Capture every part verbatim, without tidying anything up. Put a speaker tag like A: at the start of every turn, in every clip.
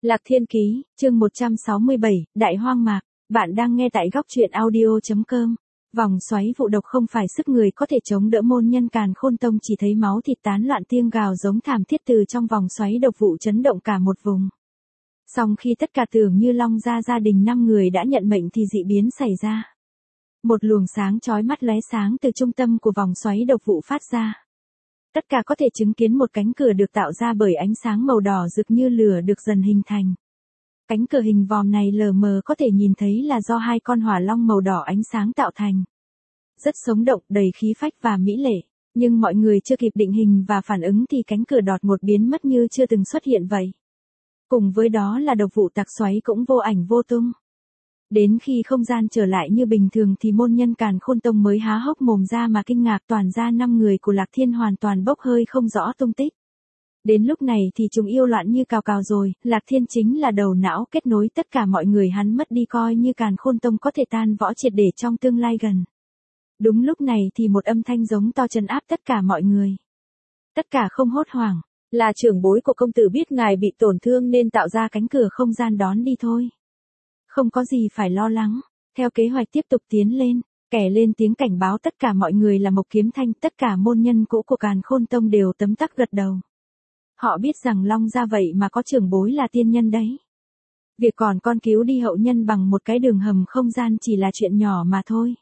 A: Lạc Thiên Ký, chương một trăm sáu mươi bảy, Đại Hoang Mạc, bạn đang nghe tại góc truyện audio.com. Vòng xoáy vụ độc không phải sức người có thể chống đỡ, môn nhân Càn Khôn Tông chỉ thấy máu thịt tán loạn, tiếng gào giống thảm thiết từ trong vòng xoáy độc vụ chấn động cả một vùng. Song khi tất cả tưởng như Long gia gia đình năm người đã nhận mệnh thì dị biến xảy ra. Một luồng sáng chói mắt lóe sáng từ trung tâm của vòng xoáy độc vụ phát ra. Tất cả có thể chứng kiến một cánh cửa được tạo ra bởi ánh sáng màu đỏ rực như lửa được dần hình thành. Cánh cửa hình vòm này lờ mờ có thể nhìn thấy là do hai con hỏa long màu đỏ ánh sáng tạo thành. Rất sống động, đầy khí phách và mỹ lệ, nhưng mọi người chưa kịp định hình và phản ứng thì cánh cửa đột ngột biến mất như chưa từng xuất hiện vậy. Cùng với đó là độc vụ tạc xoáy cũng vô ảnh vô tung. Đến khi không gian trở lại như bình thường thì môn nhân Càn Khôn Tông mới há hốc mồm ra mà kinh ngạc, toàn ra năm người của Lạc Thiên hoàn toàn bốc hơi không rõ tung tích. Đến lúc này thì chúng yêu loạn như cào cào rồi, Lạc Thiên chính là đầu não kết nối tất cả mọi người, hắn mất đi coi như Càn Khôn Tông có thể tan võ triệt để trong tương lai gần. Đúng lúc này thì một âm thanh giống to trấn áp tất cả mọi người. Tất cả không hốt hoảng, là trưởng bối của công tử biết ngài bị tổn thương nên tạo ra cánh cửa không gian đón đi thôi. Không có gì phải lo lắng, theo kế hoạch tiếp tục tiến lên. Kẻ lên tiếng cảnh báo tất cả mọi người là Mộc Kiếm Thanh, tất cả môn nhân cũ của Càn Khôn Tông đều tấm tắc gật đầu. Họ biết rằng Long gia vậy mà có trưởng bối là tiên nhân đấy. Việc còn con cứu đi hậu nhân bằng một cái đường hầm không gian chỉ là chuyện nhỏ mà thôi.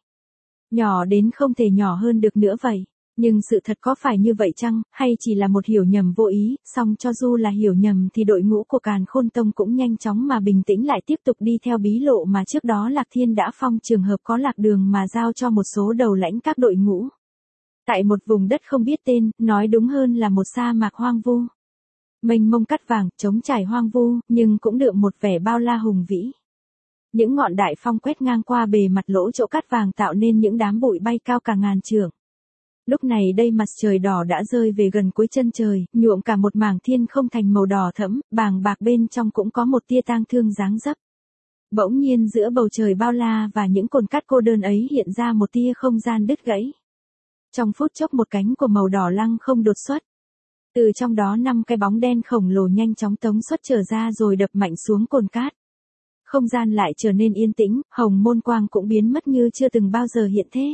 A: Nhỏ đến không thể nhỏ hơn được nữa vậy. Nhưng sự thật có phải như vậy chăng, hay chỉ là một hiểu nhầm vô ý? Song cho dù là hiểu nhầm thì đội ngũ của Càn Khôn Tông cũng nhanh chóng mà bình tĩnh lại, tiếp tục đi theo bí lộ mà trước đó Lạc Thiên đã phong, trường hợp có lạc đường mà giao cho một số đầu lãnh các đội ngũ. Tại một vùng đất không biết tên, nói đúng hơn là một sa mạc hoang vu. Mênh mông cát vàng, trống trải hoang vu, nhưng cũng đượm một vẻ bao la hùng vĩ. Những ngọn đại phong quét ngang qua bề mặt lỗ chỗ cát vàng tạo nên những đám bụi bay cao cả ngàn trượng. Lúc này đây mặt trời đỏ đã rơi về gần cuối chân trời, nhuộm cả một mảng thiên không thành màu đỏ thẫm, bàng bạc bên trong cũng có một tia tang thương dáng dấp. Bỗng nhiên giữa bầu trời bao la và những cồn cát cô đơn ấy hiện ra một tia không gian đứt gãy. Trong phút chốc một cánh của màu đỏ lăng không đột xuất. Từ trong đó năm cái bóng đen khổng lồ nhanh chóng tống xuất trở ra rồi đập mạnh xuống cồn cát. Không gian lại trở nên yên tĩnh, hồng môn quang cũng biến mất như chưa từng bao giờ hiện thế.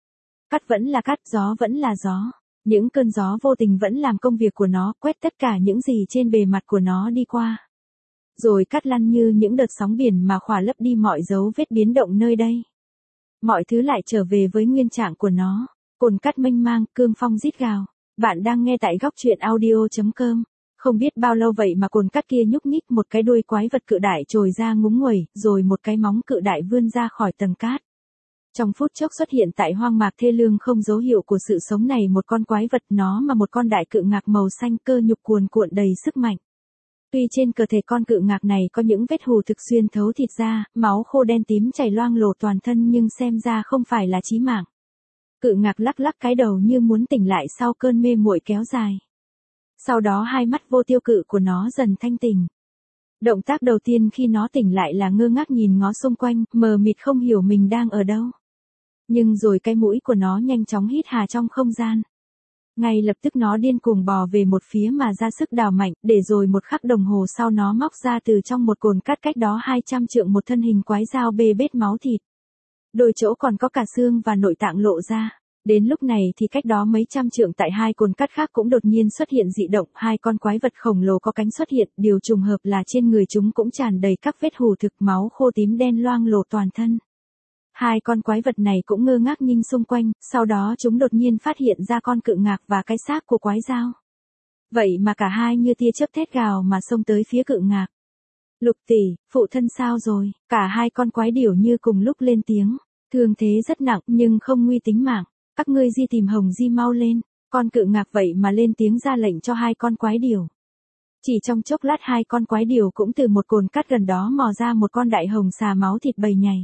A: Cát vẫn là cát, gió vẫn là gió. Những cơn gió vô tình vẫn làm công việc của nó, quét tất cả những gì trên bề mặt của nó đi qua. Rồi cát lăn như những đợt sóng biển mà khỏa lấp đi mọi dấu vết biến động nơi đây. Mọi thứ lại trở về với nguyên trạng của nó. Cồn cát mênh mang, cương phong rít gào. Bạn đang nghe tại góc truyện audio.com. Không biết bao lâu vậy mà cồn cát kia nhúc nhích, một cái đuôi quái vật cự đại trồi ra ngúng nguẩy, rồi một cái móng cự đại vươn ra khỏi tầng cát. Trong phút chốc xuất hiện tại hoang mạc thê lương không dấu hiệu của sự sống này một con quái vật, nó mà một con đại cự ngạc màu xanh, cơ nhục cuồn cuộn đầy sức mạnh. Tuy trên cơ thể con cự ngạc này có những vết hù thực xuyên thấu thịt ra, máu khô đen tím chảy loang lổ toàn thân nhưng xem ra không phải là chí mạng. Cự ngạc lắc lắc cái đầu như muốn tỉnh lại sau cơn mê muội kéo dài. Sau đó hai mắt vô tiêu cự của nó dần thanh tỉnh. Động tác đầu tiên khi nó tỉnh lại là ngơ ngác nhìn ngó xung quanh, mờ mịt không hiểu mình đang ở đâu. Nhưng rồi cái mũi của nó nhanh chóng hít hà trong không gian. Ngay lập tức nó điên cuồng bò về một phía mà ra sức đào mạnh, để rồi một khắc đồng hồ sau nó móc ra từ trong một cồn cát cách đó hai trăm trượng một thân hình quái dao bê bết máu thịt. Đôi chỗ còn có cả xương và nội tạng lộ ra. Đến lúc này thì cách đó mấy trăm trượng tại hai cồn cát khác cũng đột nhiên xuất hiện dị động, hai con quái vật khổng lồ có cánh xuất hiện, điều trùng hợp là trên người chúng cũng tràn đầy các vết hù thực, máu khô tím đen loang lổ toàn thân. Hai con quái vật này cũng ngơ ngác nhìn xung quanh, sau đó chúng đột nhiên phát hiện ra con cự ngạc và cái xác của quái dao. Vậy mà cả hai như tia chớp thét gào mà xông tới phía cự ngạc. Lục tỷ, phụ thân sao rồi? Cả hai con quái điểu như cùng lúc lên tiếng. Thương thế rất nặng nhưng không nguy tính mạng. Các ngươi di tìm Hồng Di mau lên. Con cự ngạc vậy mà lên tiếng ra lệnh cho hai con quái điểu. Chỉ trong chốc lát hai con quái điểu cũng từ một cồn cát gần đó mò ra một con đại hồng xà máu thịt bầy nhảy.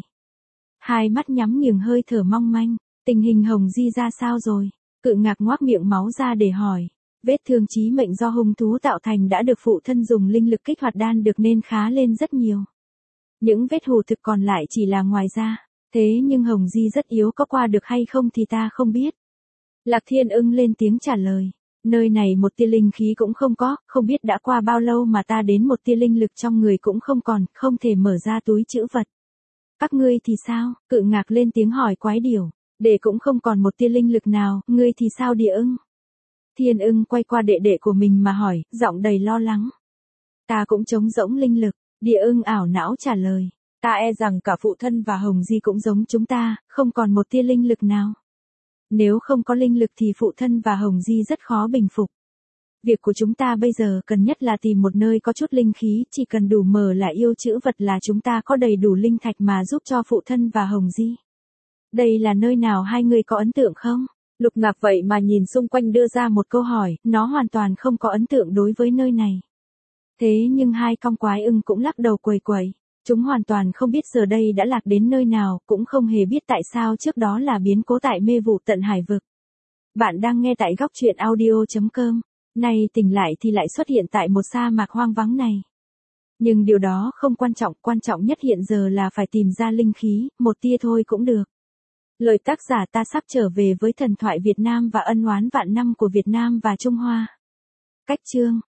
A: Hai mắt nhắm nghiền hơi thở mong manh. Tình hình Hồng Di ra sao rồi? Cự ngạc ngoác miệng máu ra để hỏi. Vết thương chí mệnh do hung thú tạo thành đã được phụ thân dùng linh lực kích hoạt đan được nên khá lên rất nhiều. Những vết hù thực còn lại chỉ là ngoài da. Thế nhưng Hồng Di rất yếu, có qua được hay không thì ta không biết. Lạc Thiên ưng lên tiếng trả lời. Nơi này một tia linh khí cũng không có, không biết đã qua bao lâu mà ta đến một tia linh lực trong người cũng không còn, không thể mở ra túi trữ vật. Các ngươi thì sao? Cự ngạc lên tiếng hỏi quái điểu. Đệ cũng không còn một tia linh lực nào, ngươi thì sao Địa ưng? Thiên ưng quay qua đệ đệ của mình mà hỏi, giọng đầy lo lắng. Ta cũng trống rỗng linh lực, Địa ưng ảo não trả lời. Ta e rằng cả phụ thân và Hồng Di cũng giống chúng ta, không còn một tia linh lực nào. Nếu không có linh lực thì phụ thân và Hồng Di rất khó bình phục. Việc của chúng ta bây giờ cần nhất là tìm một nơi có chút linh khí, chỉ cần đủ mở là yêu chữ vật là chúng ta có đầy đủ linh thạch mà giúp cho phụ thân và Hồng Di. Đây là nơi nào hai người có ấn tượng không? Lục Ngạc vậy mà nhìn xung quanh đưa ra một câu hỏi, nó hoàn toàn không có ấn tượng đối với nơi này. Thế nhưng hai con quái ưng cũng lắc đầu quầy quầy. Chúng hoàn toàn không biết giờ đây đã lạc đến nơi nào, cũng không hề biết tại sao trước đó là biến cố tại mê vụ tận hải vực. Bạn đang nghe tại góc truyện audio chấm com. Nay tỉnh lại thì lại xuất hiện tại một sa mạc hoang vắng này. Nhưng điều đó không quan trọng, quan trọng nhất hiện giờ là phải tìm ra linh khí, một tia thôi cũng được. Lời tác giả: ta sắp trở về với thần thoại Việt Nam và ân oán vạn năm của Việt Nam và Trung Hoa. Cách chương